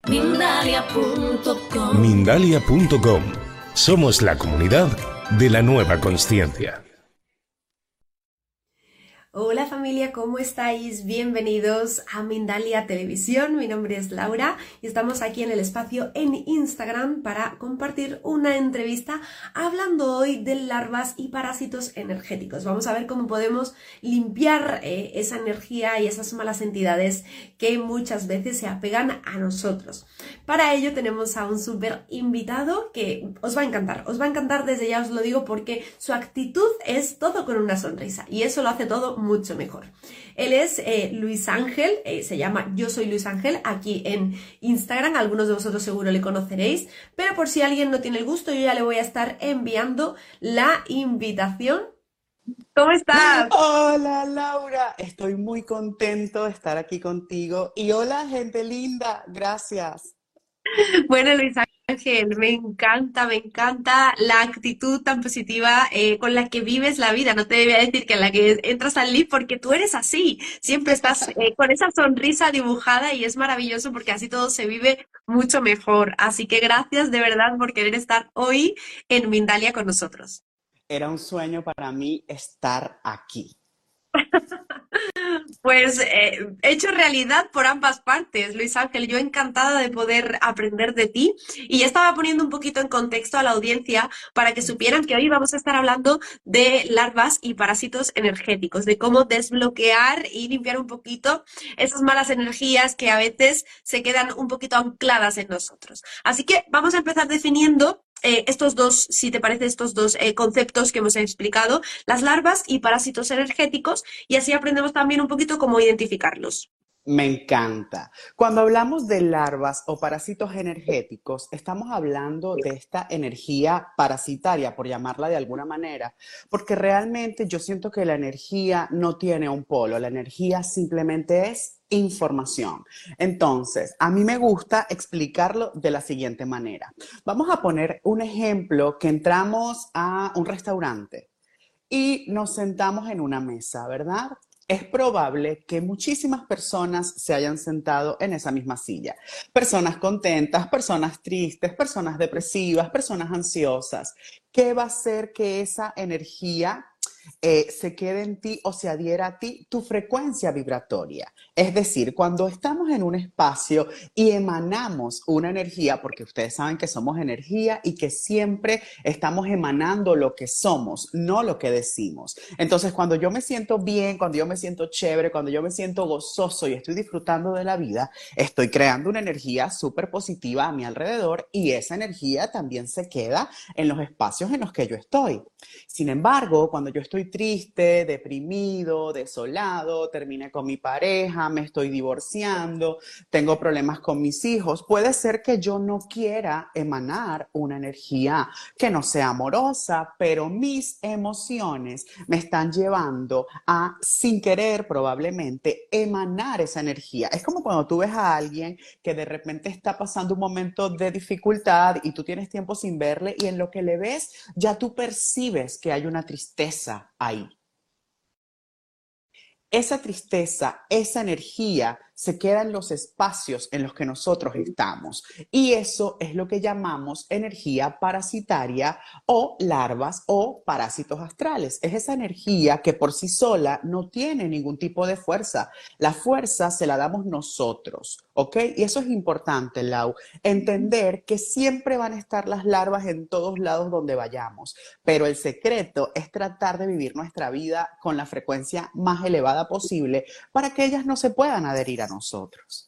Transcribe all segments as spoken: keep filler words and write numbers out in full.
Mindalia punto com. Mindalia punto com. Somos la comunidad de la nueva consciencia. Hola familia, ¿cómo estáis? Bienvenidos a Mindalia Televisión. Mi nombre es Laura y estamos aquí en el espacio en Instagram para compartir una entrevista hablando hoy de larvas y parásitos energéticos. Vamos a ver cómo podemos limpiar eh, esa energía y esas malas entidades que muchas veces se apegan a nosotros. Para ello tenemos a un súper invitado que os va a encantar. Os va a encantar, desde ya os lo digo, porque su actitud es todo con una sonrisa y eso lo hace todo mucho mejor. Él es eh, Luis Ángel, eh, se llama Yo Soy Luis Ángel aquí en Instagram. Algunos de vosotros seguro le conoceréis, pero por si alguien no tiene el gusto, yo ya le voy a estar enviando la invitación. ¿Cómo estás? Hola Laura, estoy muy contento de estar aquí contigo y hola gente linda, gracias. Bueno, Luis Ángel, me encanta, me encanta la actitud tan positiva eh, con la que vives la vida. No te debía decir que en la que entras al live, porque tú eres así. Siempre estás eh, con esa sonrisa dibujada y es maravilloso porque así todo se vive mucho mejor. Así que gracias de verdad por querer estar hoy en Mindalia con nosotros. Era un sueño para mí estar aquí. Pues eh, hecho realidad por ambas partes, Luis Ángel. Yo encantada de poder aprender de ti y ya estaba poniendo un poquito en contexto a la audiencia para que supieran que hoy vamos a estar hablando de larvas y parásitos energéticos, de cómo desbloquear y limpiar un poquito esas malas energías que a veces se quedan un poquito ancladas en nosotros. Así que vamos a empezar definiendo Eh, estos dos, si te parece, estos dos eh, conceptos que hemos explicado, las larvas y parásitos energéticos, y así aprendemos también un poquito cómo identificarlos. Me encanta. Cuando hablamos de larvas o parásitos energéticos, estamos hablando de esta energía parasitaria, por llamarla de alguna manera, porque realmente yo siento que la energía no tiene un polo, la energía simplemente es información. Entonces, a mí me gusta explicarlo de la siguiente manera. Vamos a poner un ejemplo que entramos a un restaurante y nos sentamos en una mesa, ¿verdad? Es probable que muchísimas personas se hayan sentado en esa misma silla. Personas contentas, personas tristes, personas depresivas, personas ansiosas. ¿Qué va a hacer que esa energía eh, se quede en ti o se adhiera a ti? Tu frecuencia vibratoria. Es decir, cuando estamos en un espacio y emanamos una energía, porque ustedes saben que somos energía y que siempre estamos emanando lo que somos, no lo que decimos. Entonces, cuando yo me siento bien, cuando yo me siento chévere, cuando yo me siento gozoso y estoy disfrutando de la vida, estoy creando una energía súper positiva a mi alrededor y esa energía también se queda en los espacios en los que yo estoy. Sin embargo, cuando yo estoy triste, deprimido, desolado, terminé con mi pareja, me estoy divorciando, tengo problemas con mis hijos, puede ser que yo no quiera emanar una energía que no sea amorosa, pero mis emociones me están llevando a, sin querer probablemente, emanar esa energía. Es como cuando tú ves a alguien que de repente está pasando un momento de dificultad y tú tienes tiempo sin verle y en lo que le ves ya tú percibes que hay una tristeza ahí. Esa tristeza, esa energía se queda en los espacios en los que nosotros estamos. Y eso es lo que llamamos energía parasitaria o larvas o parásitos astrales. Es esa energía que por sí sola no tiene ningún tipo de fuerza. La fuerza se la damos nosotros, ¿ok? Y eso es importante, Lau. Entender que siempre van a estar las larvas en todos lados donde vayamos. Pero el secreto es tratar de vivir nuestra vida con la frecuencia más elevada posible para que ellas no se puedan adherir a nosotros.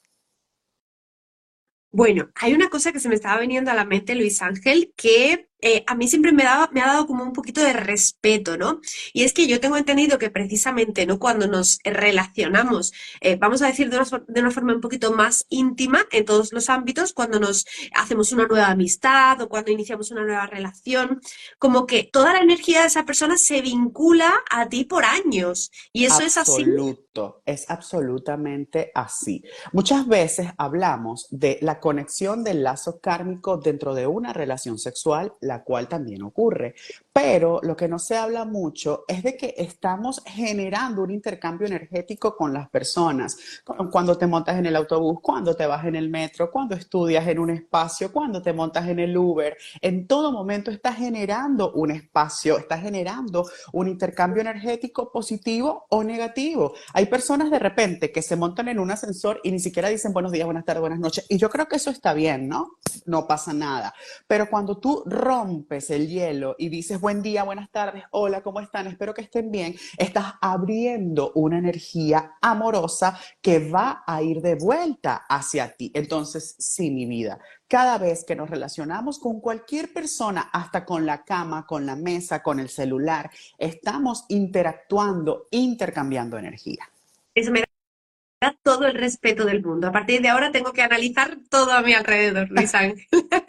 Bueno, hay una cosa que se me estaba viniendo a la mente, Luis Ángel, que eh, a mí siempre me daba, me ha dado como un poquito de respeto, ¿no? Y es que yo tengo entendido que precisamente, ¿no? Cuando nos relacionamos, eh, vamos a decir de una, for- de una forma un poquito más íntima en todos los ámbitos, cuando nos hacemos una nueva amistad o cuando iniciamos una nueva relación, como que toda la energía de esa persona se vincula a ti por años. Y eso es así. Absoluto, es absolutamente así. Muchas veces hablamos de la conexión del lazo kármico dentro de una relación sexual, la cual también ocurre. Pero lo que no se habla mucho es de que estamos generando un intercambio energético con las personas. Cu- Cuando te montas en el autobús, cuando te vas en el metro, cuando estudias en un espacio, cuando te montas en el Uber, en todo momento estás generando un espacio, estás generando un intercambio energético positivo o negativo. Hay personas de repente que se montan en un ascensor y ni siquiera dicen buenos días, buenas tardes, buenas noches. Y yo creo que eso está bien, ¿no? No pasa nada. Pero cuando tú rompes el hielo y dices buen día, buenas tardes, hola, ¿cómo están? Espero que estén bien, estás abriendo una energía amorosa que va a ir de vuelta hacia ti. Entonces, sí, mi vida, cada vez que nos relacionamos con cualquier persona, hasta con la cama, con la mesa, con el celular, estamos interactuando, intercambiando energía. Eso me da todo el respeto del mundo. A partir de ahora tengo que analizar todo a mi alrededor, Luis Ángel.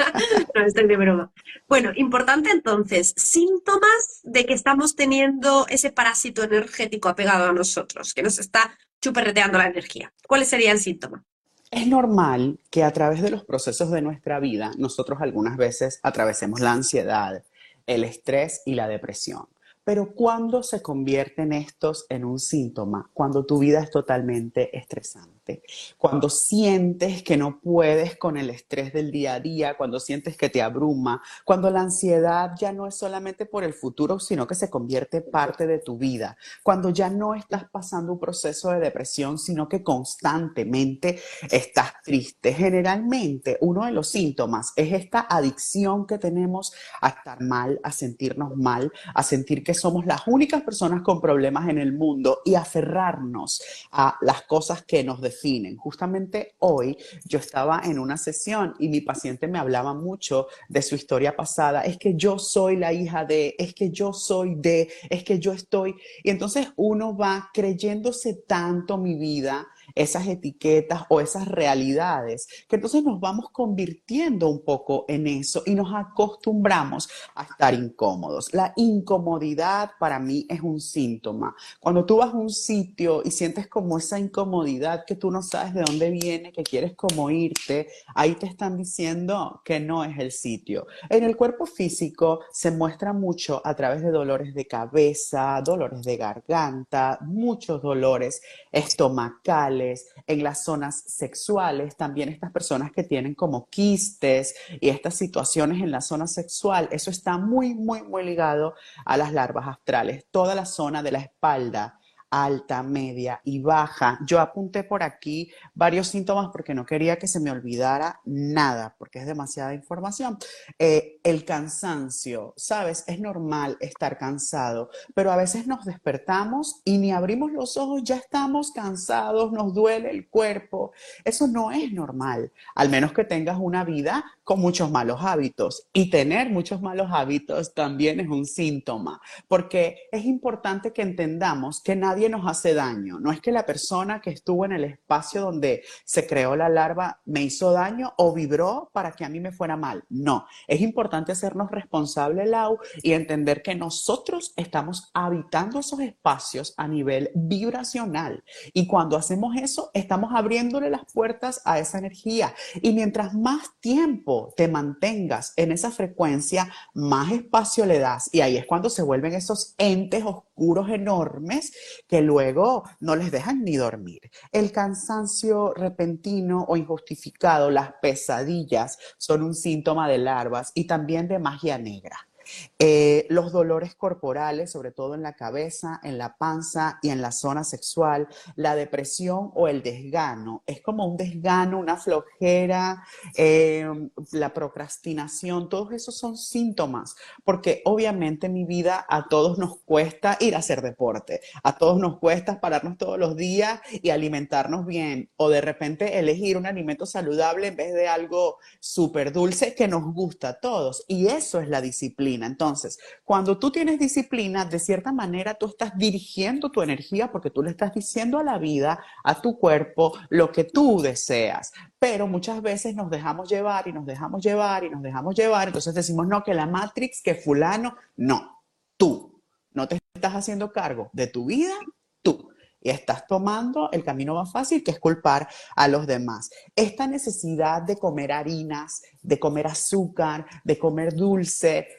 No, estoy de broma. Bueno, importante entonces, síntomas de que estamos teniendo ese parásito energético apegado a nosotros, que nos está chuperreteando la energía. ¿Cuáles serían síntomas? Es normal que a través de los procesos de nuestra vida, nosotros algunas veces atravesemos la ansiedad, el estrés y la depresión. Pero ¿cuándo se convierten estos en un síntoma? Cuando tu vida es totalmente estresante, cuando sientes que no puedes con el estrés del día a día, cuando sientes que te abruma, cuando la ansiedad ya no es solamente por el futuro, sino que se convierte parte de tu vida, cuando ya no estás pasando un proceso de depresión, sino que constantemente estás triste. Generalmente uno de los síntomas es esta adicción que tenemos a estar mal, a sentirnos mal, a sentir que somos las únicas personas con problemas en el mundo y aferrarnos a las cosas que nos definen. Justamente hoy yo estaba en una sesión y mi paciente me hablaba mucho de su historia pasada. Es que yo soy la hija de, es que yo soy de, es que yo estoy. Y entonces uno va creyéndose tanto mi vida, esas etiquetas o esas realidades, que entonces nos vamos convirtiendo un poco en eso y nos acostumbramos a estar incómodos. La incomodidad para mí es un síntoma. Cuando tú vas a un sitio y sientes como esa incomodidad que tú no sabes de dónde viene, que quieres como irte, ahí te están diciendo que no es el sitio. En el cuerpo físico se muestra mucho a través de dolores de cabeza, dolores de garganta, muchos dolores estomacales, en las zonas sexuales, también estas personas que tienen como quistes y estas situaciones en la zona sexual, eso está muy, muy, muy ligado a las larvas astrales, toda la zona de la espalda, alta, media y baja. Yo apunté por aquí varios síntomas porque no quería que se me olvidara nada, porque es demasiada información. Eh, el cansancio, ¿sabes? Es normal estar cansado, pero a veces nos despertamos y ni abrimos los ojos, ya estamos cansados, nos duele el cuerpo. Eso no es normal, al menos que tengas una vida con muchos malos hábitos. Y tener muchos malos hábitos también es un síntoma, porque es importante que entendamos que nadie nos hace daño. No es que la persona que estuvo en el espacio donde se creó la larva me hizo daño o vibró para que a mí me fuera mal. No, es importante hacernos responsable, Lau, y entender que nosotros estamos habitando esos espacios a nivel vibracional. Y cuando hacemos eso, estamos abriéndole las puertas a esa energía. Y mientras más tiempo te mantengas en esa frecuencia, más espacio le das. Y ahí es cuando se vuelven esos entes oscuros enormes que luego no les dejan ni dormir. El cansancio repentino o injustificado, las pesadillas, son un síntoma de larvas y también de magia negra. Eh, los dolores corporales, sobre todo en la cabeza, en la panza y en la zona sexual, la depresión o el desgano, es como un desgano, una flojera, eh, la procrastinación, todos esos son síntomas, porque obviamente en mi vida a todos nos cuesta ir a hacer deporte, a todos nos cuesta pararnos todos los días y alimentarnos bien, o de repente elegir un alimento saludable en vez de algo súper dulce que nos gusta a todos, y eso es la disciplina. Entonces, cuando tú tienes disciplina, de cierta manera tú estás dirigiendo tu energía porque tú le estás diciendo a la vida, a tu cuerpo, lo que tú deseas. Pero muchas veces nos dejamos llevar y nos dejamos llevar y nos dejamos llevar. Entonces decimos, no, que la Matrix, que fulano. No, tú no te estás haciendo cargo de tu vida, tú. Y estás tomando el camino más fácil, que es culpar a los demás. Esta necesidad de comer harinas, de comer azúcar, de comer dulce,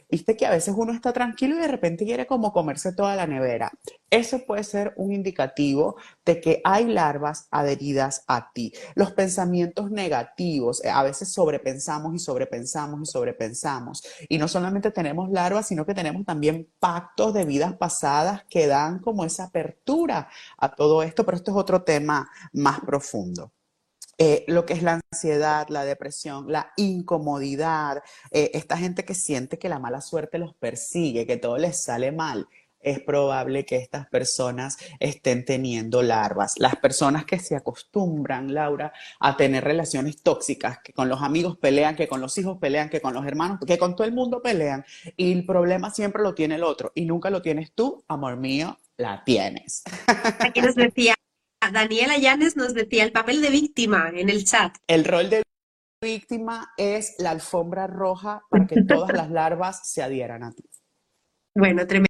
Viste que a veces uno está tranquilo y de repente quiere como comerse toda la nevera. Eso puede ser un indicativo de que hay larvas adheridas a ti. Los pensamientos negativos, eh, a veces sobrepensamos y sobrepensamos y sobrepensamos. Y no solamente tenemos larvas, sino que tenemos también pactos de vidas pasadas que dan como esa apertura a todo esto, pero esto es otro tema más profundo. Eh, lo que es la ansiedad, la depresión, la incomodidad, eh, esta gente que siente que la mala suerte los persigue, que todo les sale mal, es probable que estas personas estén teniendo larvas. Las personas que se acostumbran, Laura, a tener relaciones tóxicas, que con los amigos pelean, que con los hijos pelean, que con los hermanos, que con todo el mundo pelean, y el problema siempre lo tiene el otro y nunca lo tienes tú, amor mío, la tienes. Aquí nos decía, Daniela Llanes nos decía el papel de víctima en el chat. El rol de víctima es la alfombra roja para que todas las larvas se adhieran a ti. Bueno, tremendo.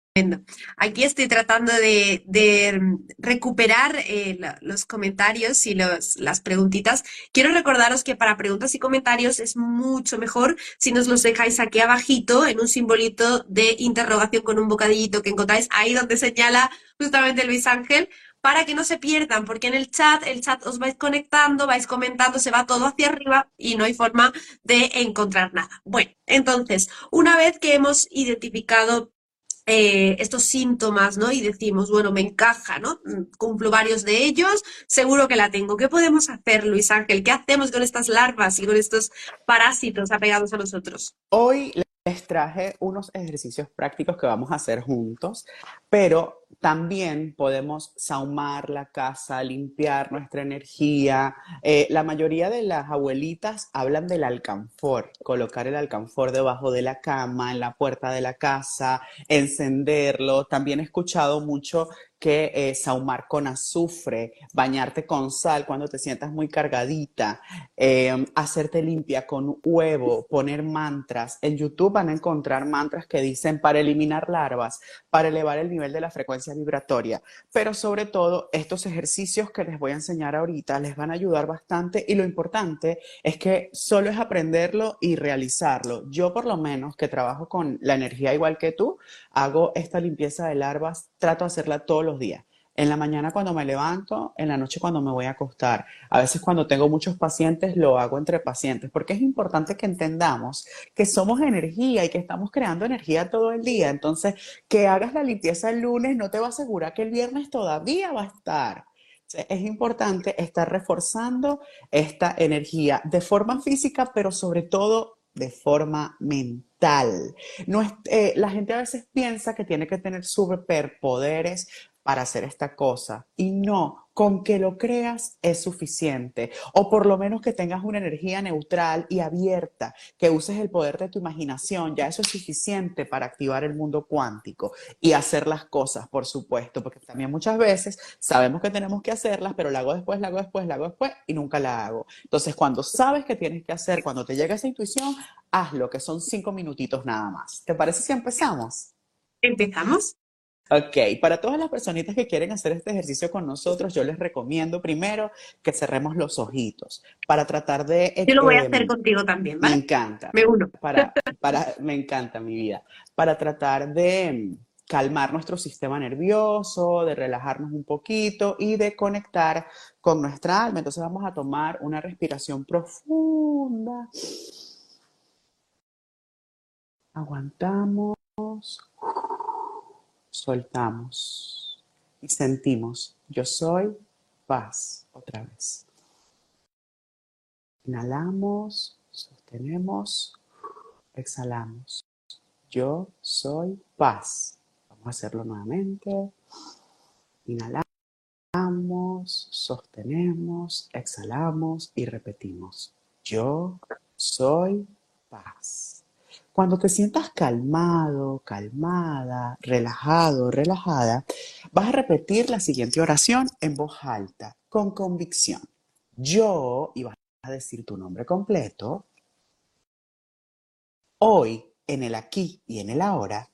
Aquí estoy tratando de, de recuperar eh, la- los comentarios y los, las preguntitas. Quiero recordaros que para preguntas y comentarios es mucho mejor si nos los dejáis aquí abajito en un simbolito de interrogación con un bocadillito que encontráis ahí donde señala justamente Luis Ángel, para que no se pierdan, porque en el chat, el chat os vais conectando, vais comentando, se va todo hacia arriba y no hay forma de encontrar nada. Bueno, entonces, una vez que hemos identificado eh, estos síntomas, ¿no? Y decimos, bueno, me encaja, ¿no? Mm, Cumplo varios de ellos, seguro que la tengo. ¿Qué podemos hacer, Luis Ángel? ¿Qué hacemos con estas larvas y con estos parásitos apegados a nosotros? Hoy les traje unos ejercicios prácticos que vamos a hacer juntos, pero también podemos sahumar la casa, limpiar nuestra energía. Eh, la mayoría de las abuelitas hablan del alcanfor, colocar el alcanfor debajo de la cama, en la puerta de la casa, encenderlo. También he escuchado mucho que eh, sahumar con azufre, bañarte con sal cuando te sientas muy cargadita, eh, hacerte limpia con huevo, poner mantras. En YouTube van a encontrar mantras que dicen para eliminar larvas, para elevar el nivel de la frecuencia vibratoria. Pero sobre todo, estos ejercicios que les voy a enseñar ahorita les van a ayudar bastante y lo importante es que solo es aprenderlo y realizarlo. Yo por lo menos que trabajo con la energía igual que tú, hago esta limpieza de larvas, trato de hacerla todos los días. En la mañana cuando me levanto, en la noche cuando me voy a acostar. A veces cuando tengo muchos pacientes lo hago entre pacientes, porque es importante que entendamos que somos energía y que estamos creando energía todo el día. Entonces, que hagas la limpieza el lunes no te va a asegurar que el viernes todavía va a estar. Es importante estar reforzando esta energía de forma física, pero sobre todo de forma mental. No es, eh, la gente a veces piensa que tiene que tener superpoderes para hacer esta cosa y no, con que lo creas es suficiente o por lo menos que tengas una energía neutral y abierta, que uses el poder de tu imaginación, ya eso es suficiente para activar el mundo cuántico y hacer las cosas, por supuesto, porque también muchas veces sabemos que tenemos que hacerlas, pero la hago después, la hago después, la hago después y nunca la hago. Entonces, cuando sabes que tienes que hacer, cuando te llega esa intuición, hazlo, que son cinco minutitos nada más. ¿Te parece si empezamos? ¿Empezamos? Ok, para todas las personitas que quieren hacer este ejercicio con nosotros, yo les recomiendo primero que cerremos los ojitos para tratar de, Yo eh, lo voy a hacer eh, contigo también, me ¿vale? encanta, Me uno. para, para, me encanta mi vida, para tratar de calmar nuestro sistema nervioso, de relajarnos un poquito y de conectar con nuestra alma. Entonces vamos a tomar una respiración profunda, aguantamos, soltamos y sentimos, yo soy paz otra vez. Inhalamos, sostenemos, exhalamos. Yo soy paz. Vamos a hacerlo nuevamente. Inhalamos, sostenemos, exhalamos y repetimos. Yo soy paz. Cuando te sientas calmado, calmada, relajado, relajada, vas a repetir la siguiente oración en voz alta, con convicción. Yo, y vas a decir tu nombre completo, hoy, en el aquí y en el ahora,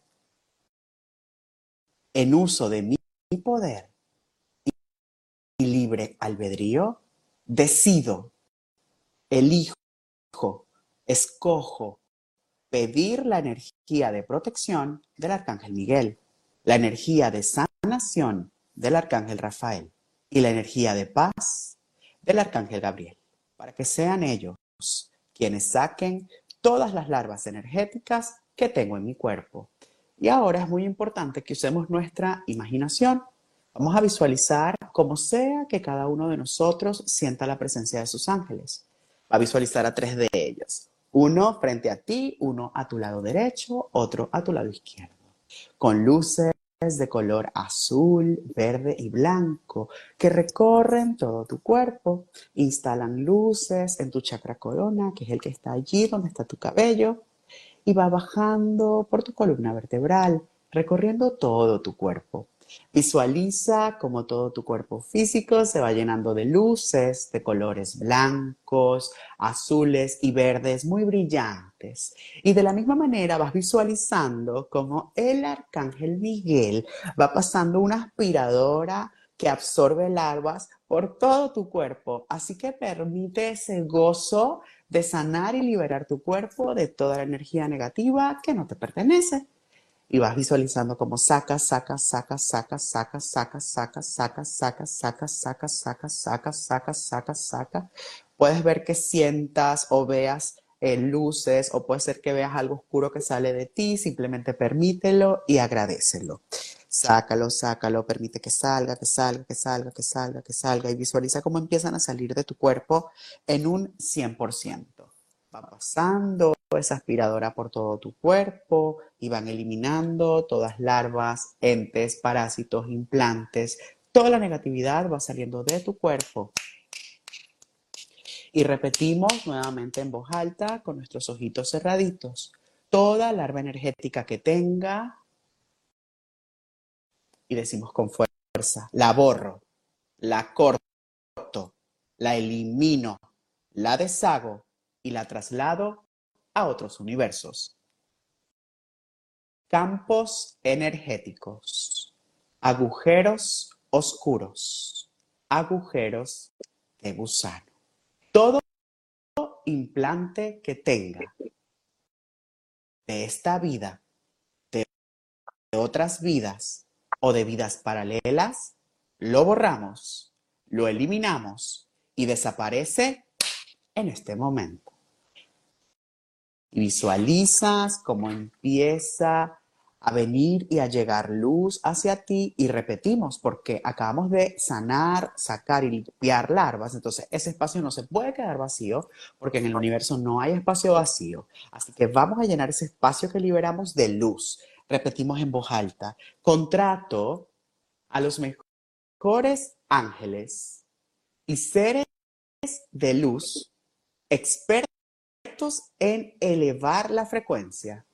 en uso de mi poder y libre albedrío, decido, elijo, escojo, pedir la energía de protección del Arcángel Miguel, la energía de sanación del Arcángel Rafael y la energía de paz del Arcángel Gabriel, para que sean ellos quienes saquen todas las larvas energéticas que tengo en mi cuerpo. Y ahora es muy importante que usemos nuestra imaginación. Vamos a visualizar como sea que cada uno de nosotros sienta la presencia de sus ángeles. Va a visualizar a tres de ellos. Uno frente a ti, uno a tu lado derecho, otro a tu lado izquierdo. Con luces de color azul, verde y blanco que recorren todo tu cuerpo. Instalan luces en tu chakra corona, que es el que está allí donde está tu cabello, y va bajando por tu columna vertebral, recorriendo todo tu cuerpo. Visualiza cómo todo tu cuerpo físico se va llenando de luces de colores blancos, azules y verdes muy brillantes. Y de la misma manera vas visualizando cómo el Arcángel Miguel va pasando una aspiradora que absorbe larvas por todo tu cuerpo. Así que permite ese gozo de sanar y liberar tu cuerpo de toda la energía negativa que no te pertenece. Y vas visualizando cómo sacas, sacas, sacas, sacas, sacas, sacas, sacas, sacas, sacas, sacas, sacas, sacas, sacas, sacas, sacas, sacas. Puedes ver que sientas o veas eh, luces, o puede ser que veas algo oscuro que sale de ti. Simplemente permítelo y agradécelo. Sácalo, sácalo, permite que salga, que salga, que salga, que salga, que salga. Y visualiza cómo empiezan a salir de tu cuerpo en un cien por ciento. Va pasando esa aspiradora por todo tu cuerpo y van eliminando todas larvas, entes, parásitos, implantes. Toda la negatividad va saliendo de tu cuerpo. Y repetimos nuevamente en voz alta con nuestros ojitos cerraditos. Toda larva energética que tenga, y decimos con fuerza, la borro, la corto, la elimino, la deshago y la traslado a otros universos. Campos energéticos, agujeros oscuros, agujeros de gusano. Todo implante que tenga de esta vida, de otras vidas o de vidas paralelas, lo borramos, lo eliminamos y desaparece en este momento. Y visualizas cómo empieza a venir y a llegar luz hacia ti, y repetimos porque acabamos de sanar, sacar y limpiar larvas. Entonces ese espacio no se puede quedar vacío porque en el universo no hay espacio vacío. Así que vamos a llenar ese espacio que liberamos de luz. Repetimos en voz alta: contrato a los mejores ángeles y seres de luz expertos en elevar la frecuencia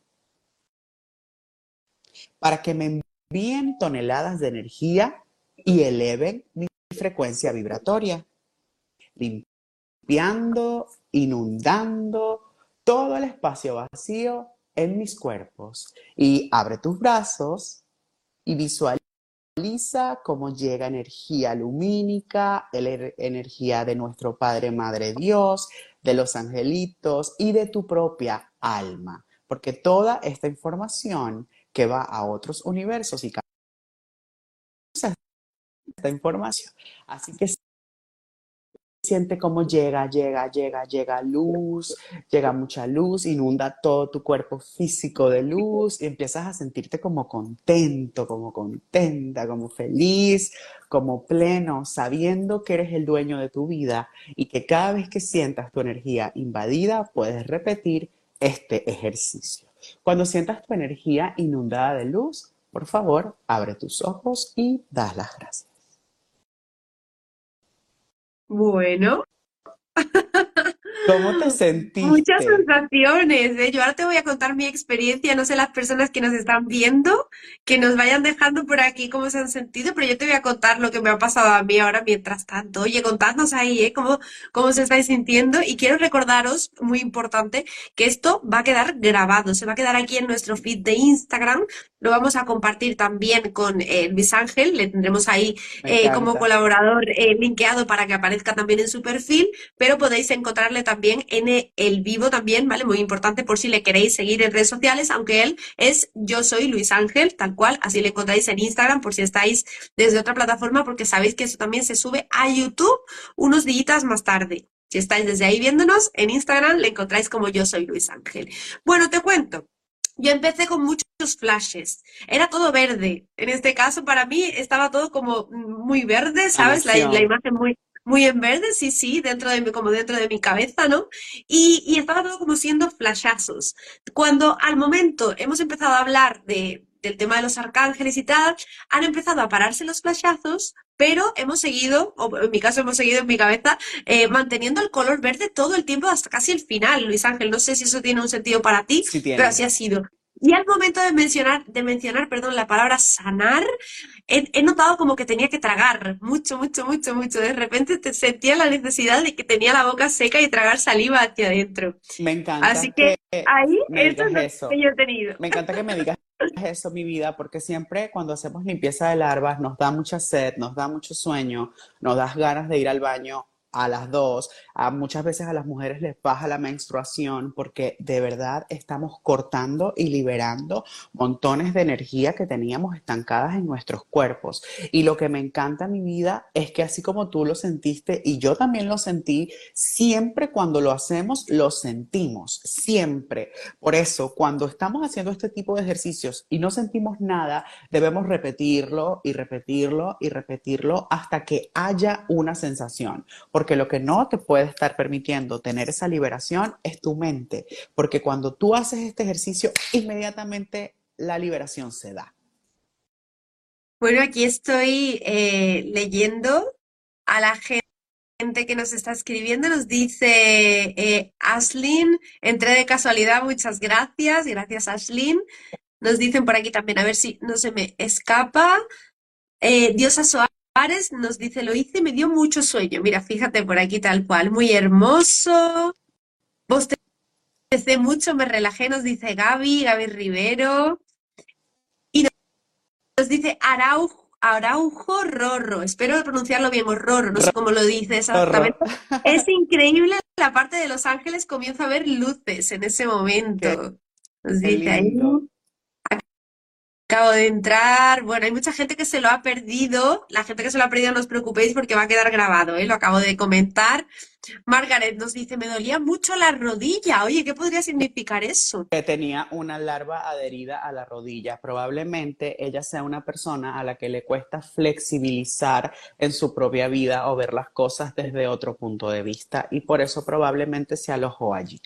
para que me envíen toneladas de energía y eleven mi frecuencia vibratoria, limpiando, inundando todo el espacio vacío en mis cuerpos. Y abre tus brazos y visualiza cómo llega energía lumínica, el, energía de nuestro Padre, Madre Dios, de los angelitos y de tu propia alma. Porque toda esta información que va a otros universos y usa esta información. Así que siente cómo llega, llega, llega, llega luz, llega mucha luz, inunda todo tu cuerpo físico de luz y empiezas a sentirte como contento, como contenta, como feliz, como pleno, sabiendo que eres el dueño de tu vida y que cada vez que sientas tu energía invadida puedes repetir este ejercicio. Cuando sientas tu energía inundada de luz, por favor, abre tus ojos y das las gracias. Bueno, ¿Cómo te muchas sentiste? sensaciones, ¿eh? Yo ahora te voy a contar mi experiencia, no sé las personas que nos están viendo, que nos vayan dejando por aquí cómo se han sentido, pero yo te voy a contar lo que me ha pasado a mí ahora mientras tanto. Oye, contadnos ahí, ¿eh? Cómo, cómo se estáis sintiendo, y quiero recordaros, muy importante, que esto va a quedar grabado, se va a quedar aquí en nuestro feed de Instagram lo vamos a compartir también con eh, Luis Ángel, le tendremos ahí Me eh, como encanta. colaborador eh, linkeado para que aparezca también en su perfil, pero podéis encontrarle también en e- el vivo también, ¿vale? Muy importante por si le queréis seguir en redes sociales, aunque él es Yo Soy Luis Ángel, tal cual, así le encontráis en Instagram por si estáis desde otra plataforma, porque sabéis que eso también se sube a YouTube unos días más tarde. Si estáis desde ahí viéndonos, en Instagram le encontráis como Yo Soy Luis Ángel. Bueno, te cuento. Yo empecé con muchos flashes. Era todo verde. En este caso, para mí, estaba todo como muy verde, ¿sabes? La, la Sanación. imagen muy, muy en verde, sí, sí, dentro de mi, como dentro de mi cabeza, ¿no? Y, y estaba todo como siendo flashazos. Cuando al momento hemos empezado a hablar de, del tema de los arcángeles y tal, han empezado a pararse los flashazos, pero hemos seguido, o en mi caso hemos seguido en mi cabeza, eh, manteniendo el color verde todo el tiempo hasta casi el final, Luis Ángel. No sé si eso tiene un sentido para ti, Sí pero tiene. así ha sido. Y al momento de mencionar, de mencionar, perdón, la palabra sanar, he, he notado como que tenía que tragar mucho, mucho, mucho, mucho. De repente te sentía la necesidad de que tenía la boca seca y tragar saliva hacia adentro. Me Así encanta que que ahí, me eso digas es lo que eso. yo he tenido. Me encanta que me digas eso, mi vida, porque siempre cuando hacemos limpieza de larvas nos da mucha sed, nos da mucho sueño, nos da ganas de ir al baño a las dos. A muchas veces a las mujeres les baja la menstruación porque de verdad estamos cortando y liberando montones de energía que teníamos estancadas en nuestros cuerpos. Y lo que me encanta, mi vida, es que así como tú lo sentiste y yo también lo sentí, siempre cuando lo hacemos, lo sentimos, siempre. Por eso, cuando estamos haciendo este tipo de ejercicios y no sentimos nada, debemos repetirlo y repetirlo y repetirlo hasta que haya una sensación. Porque lo que no te puede estar permitiendo tener esa liberación es tu mente. Porque cuando tú haces este ejercicio, inmediatamente la liberación se da. Bueno, aquí estoy eh, leyendo a la gente que nos está escribiendo. Nos dice eh, Ashlyn, entré de casualidad, muchas gracias. Gracias, Ashlyn. Nos dicen por aquí también, a ver si no se me escapa. Eh, Diosa Soares nos dice, lo hice y me dio mucho sueño. Mira, fíjate por aquí tal cual, muy hermoso. Bostecé mucho, me relajé, nos dice Gaby, Gaby Rivero. Y nos dice Araujo, Araujo Rorro. Espero pronunciarlo bien, o Rorro, no sé cómo lo dice Rorro. exactamente. Es increíble la parte de Los Ángeles, comienza a ver luces en ese Qué momento. Nos dice ahí. lindo. Acabo de entrar. Bueno, hay mucha gente que se lo ha perdido. La gente que se lo ha perdido, no os preocupéis porque va a quedar grabado, ¿eh? Lo acabo de comentar. Margaret nos dice, me dolía mucho la rodilla. Oye, ¿qué podría significar eso? Que tenía una larva adherida a la rodilla. Probablemente ella sea una persona a la que le cuesta flexibilizar en su propia vida o ver las cosas desde otro punto de vista y por eso probablemente se alojó allí.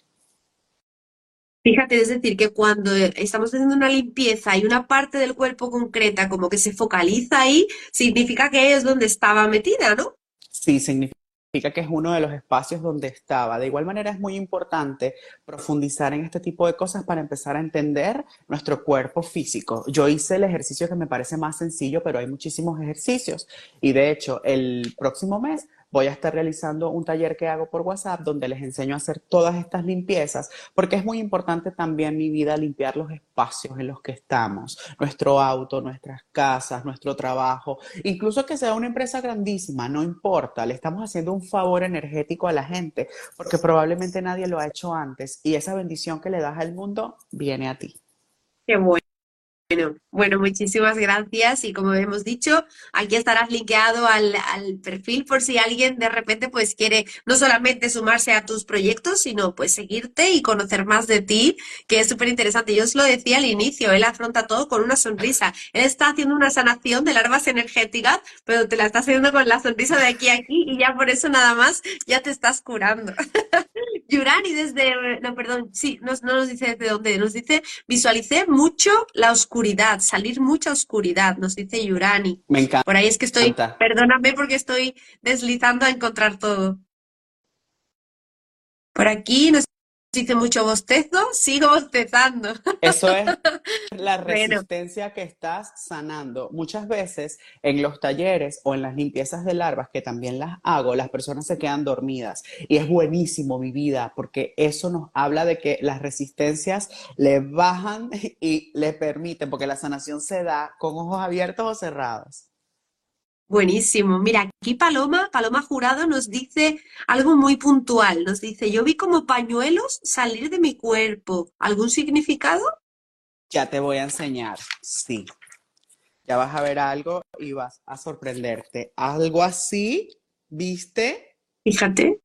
Fíjate, es decir, que cuando estamos haciendo una limpieza y una parte del cuerpo concreta como que se focaliza ahí, significa que es donde estaba metida, ¿no? Sí, significa que es uno de los espacios donde estaba. De igual manera es muy importante profundizar en este tipo de cosas para empezar a entender nuestro cuerpo físico. Yo hice el ejercicio que me parece más sencillo, pero hay muchísimos ejercicios. Y de hecho, el próximo mes voy a estar realizando un taller que hago por WhatsApp donde les enseño a hacer todas estas limpiezas, porque es muy importante también mi vida limpiar los espacios en los que estamos, nuestro auto, nuestras casas, nuestro trabajo, incluso que sea una empresa grandísima, no importa, le estamos haciendo un favor energético a la gente, porque probablemente nadie lo ha hecho antes y esa bendición que le das al mundo viene a ti. Qué bueno. Bueno, bueno, muchísimas gracias y como hemos dicho, aquí estarás linkeado al, al perfil por si alguien de repente pues quiere no solamente sumarse a tus proyectos, sino pues seguirte y conocer más de ti, que es súper interesante. Yo os lo decía al inicio, él afronta todo con una sonrisa. Él está haciendo una sanación de larvas energéticas, pero te la está haciendo con la sonrisa de aquí a aquí y ya por eso nada más ya te estás curando. Yurani desde, no, perdón, sí, no, no nos dice desde dónde, nos dice, visualicé mucho la oscuridad, salir mucha oscuridad, nos dice Yurani. Me Por ahí es que estoy, encanta. perdóname porque estoy deslizando a encontrar todo. Por aquí nos dice mucho bostezo, sigo bostezando. Eso es la Bueno, resistencia que estás sanando. Muchas veces en los talleres o en las limpiezas de larvas, que también las hago, las personas se quedan dormidas. Y es buenísimo, mi vida, porque eso nos habla de que las resistencias le bajan y le permiten, porque la sanación se da con ojos abiertos o cerrados. buenísimo. Mira, aquí Paloma, Paloma Jurado nos dice algo muy puntual. Nos dice, yo vi como pañuelos salir de mi cuerpo. ¿Algún significado? Ya te voy a enseñar. Sí, ya vas a ver algo y vas a sorprenderte. Algo así, ¿viste? Fíjate.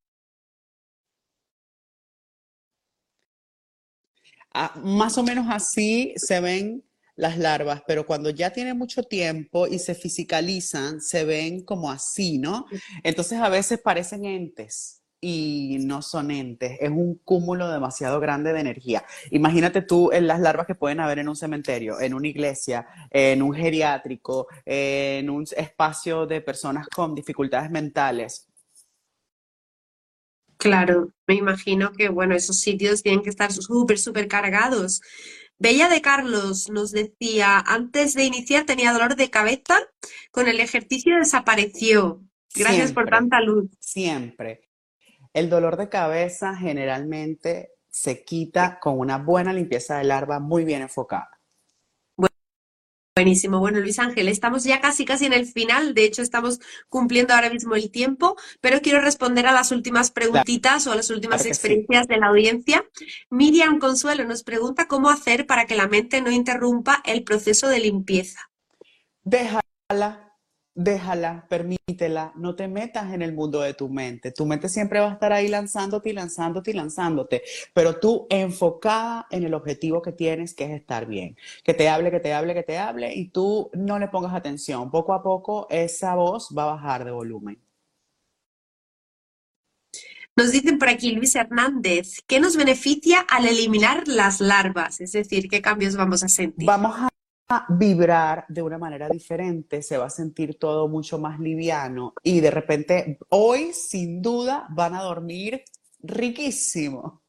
Ah, más o menos así se ven las larvas, pero cuando ya tienen mucho tiempo y se fisicalizan, se ven como así, ¿no? Entonces a veces parecen entes y no son entes, es un cúmulo demasiado grande de energía. Imagínate tú en las larvas que pueden haber en un cementerio, en una iglesia, en un geriátrico, en un espacio de personas con dificultades mentales. Claro, me imagino que, bueno, esos sitios tienen que estar súper, súper cargados. Bella de Carlos nos decía, antes de iniciar tenía dolor de cabeza, con el ejercicio desapareció. Gracias por Siempre, tanta luz. siempre. El dolor de cabeza generalmente se quita con una buena limpieza de larva muy bien enfocada. Buenísimo. Bueno, Luis Ángel, estamos ya casi casi en el final. De hecho, estamos cumpliendo ahora mismo el tiempo, pero quiero responder a las últimas preguntitas o a las últimas Claro que sí. experiencias de la audiencia. Miriam Consuelo nos pregunta cómo hacer para que la mente no interrumpa el proceso de limpieza. Déjala, déjala, permítela, no te metas en el mundo de tu mente. Tu mente siempre va a estar ahí lanzándote y lanzándote y lanzándote, pero tú enfocada en el objetivo que tienes, que es estar bien. Que te hable, que te hable, que te hable y tú no le pongas atención. Poco a poco esa voz va a bajar de volumen. Nos dicen por aquí Luis Hernández, ¿qué nos beneficia al eliminar las larvas? Es decir, ¿qué cambios vamos a sentir? Vamos a vibrar de una manera diferente, se va a sentir todo mucho más liviano y de repente hoy sin duda van a dormir riquísimo.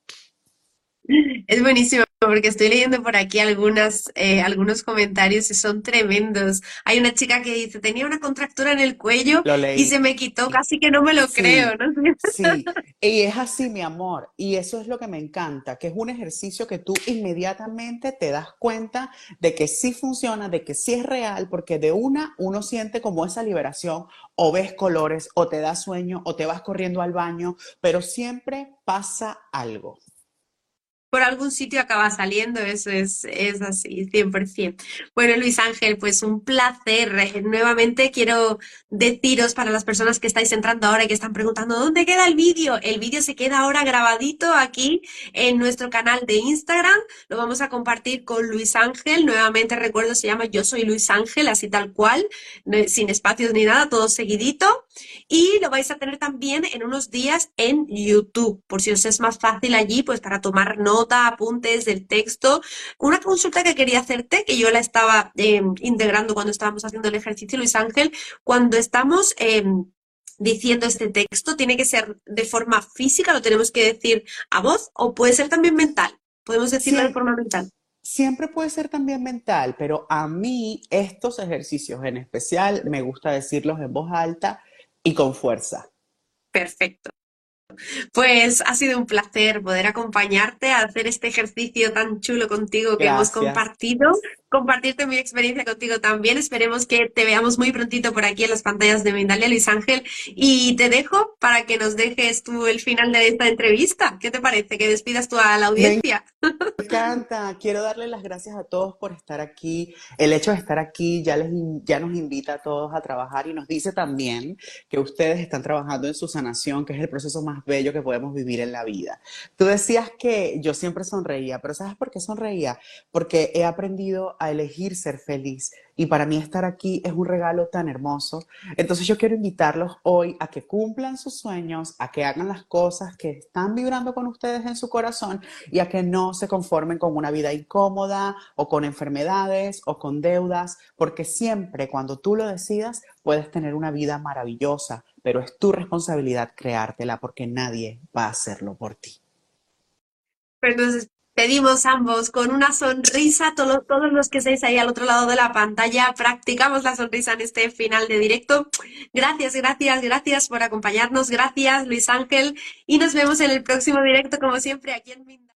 Es buenísimo porque estoy leyendo por aquí algunas, eh, algunos comentarios y son tremendos. Hay una chica que dice, tenía una contractura en el cuello Lo y se leí. me quitó, casi que no me lo creo, Sí, ¿no? sí. Y es así, mi amor. Y eso es lo que me encanta, que es un ejercicio que tú inmediatamente te das cuenta de que sí funciona, de que sí es real, porque de una uno siente como esa liberación, o ves colores, o te da sueño, o te vas corriendo al baño, pero siempre pasa algo. Por algún sitio acaba saliendo, eso es, es así, cien por ciento. Bueno, Luis Ángel, pues un placer. Eh, Nuevamente quiero deciros para las personas que estáis entrando ahora y que están preguntando, ¿dónde queda el vídeo? El vídeo se queda ahora grabadito aquí en nuestro canal de Instagram. Lo vamos a compartir con Luis Ángel. Nuevamente recuerdo, se llama Yo Soy Luis Ángel, así tal cual, no- sin espacios ni nada, todo seguidito. Y lo vais a tener también en unos días en YouTube, por si os es más fácil allí, pues para tomar nota, apuntes del texto. Una consulta que quería hacerte, que yo la estaba eh, integrando cuando estábamos haciendo el ejercicio, Luis Ángel, cuando estamos eh, diciendo este texto, ¿tiene que ser de forma física, lo tenemos que decir a voz o puede ser también mental? Podemos decirlo de Sie- forma mental. Siempre puede ser también mental, pero a mí estos ejercicios en especial me gusta decirlos en voz alta y con fuerza. Perfecto. Pues ha sido un placer poder acompañarte a hacer este ejercicio tan chulo contigo que hemos Gracias. compartido, compartirte mi experiencia contigo también. Esperemos que te veamos muy prontito por aquí en las pantallas de Mindalia, Luis Ángel, y te dejo para que nos dejes tú el final de esta entrevista. ¿Qué te parece? Que despidas tú a la Me audiencia. encanta. Quiero darle las gracias a todos por estar aquí. El hecho de estar aquí ya, les, in- ya nos invita a todos a trabajar y nos dice también que ustedes están trabajando en su sanación, que es el proceso más bello que podemos vivir en la vida. Tú decías que yo siempre sonreía, pero ¿sabes por qué sonreía? Porque he aprendido a elegir ser feliz y para mí estar aquí es un regalo tan hermoso. Entonces yo quiero invitarlos hoy a que cumplan sus sueños, a que hagan las cosas que están vibrando con ustedes en su corazón y a que no se conformen con una vida incómoda o con enfermedades o con deudas, porque siempre cuando tú lo decidas puedes tener una vida maravillosa, pero es tu responsabilidad creártela porque nadie va a hacerlo por ti. Pues nos despedimos ambos con una sonrisa, todos, todos los que estáis ahí al otro lado de la pantalla, practicamos la sonrisa en este final de directo. Gracias, gracias, gracias por acompañarnos, gracias Luis Ángel, y nos vemos en el próximo directo como siempre aquí en Mindalia.